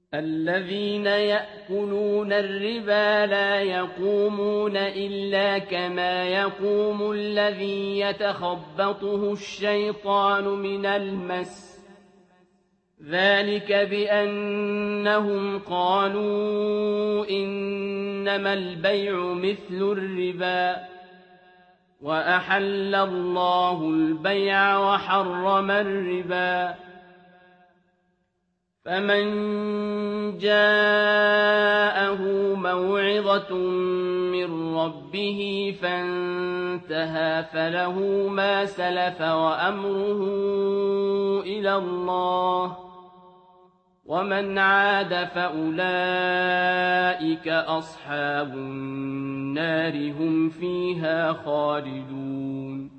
الذين يأكلون الربا لا يقومون إلا كما يقوم الذي يتخبطه الشيطان من المس ذلك بأنهم قالوا إنما البيع مثل الربا وأحل الله البيع وحرم الربا فمن جاءه موعظة من ربه فانتهى فله ما سلف وأمره إلى الله ومن عاد فأولئك أصحاب النار هم فيها خالدون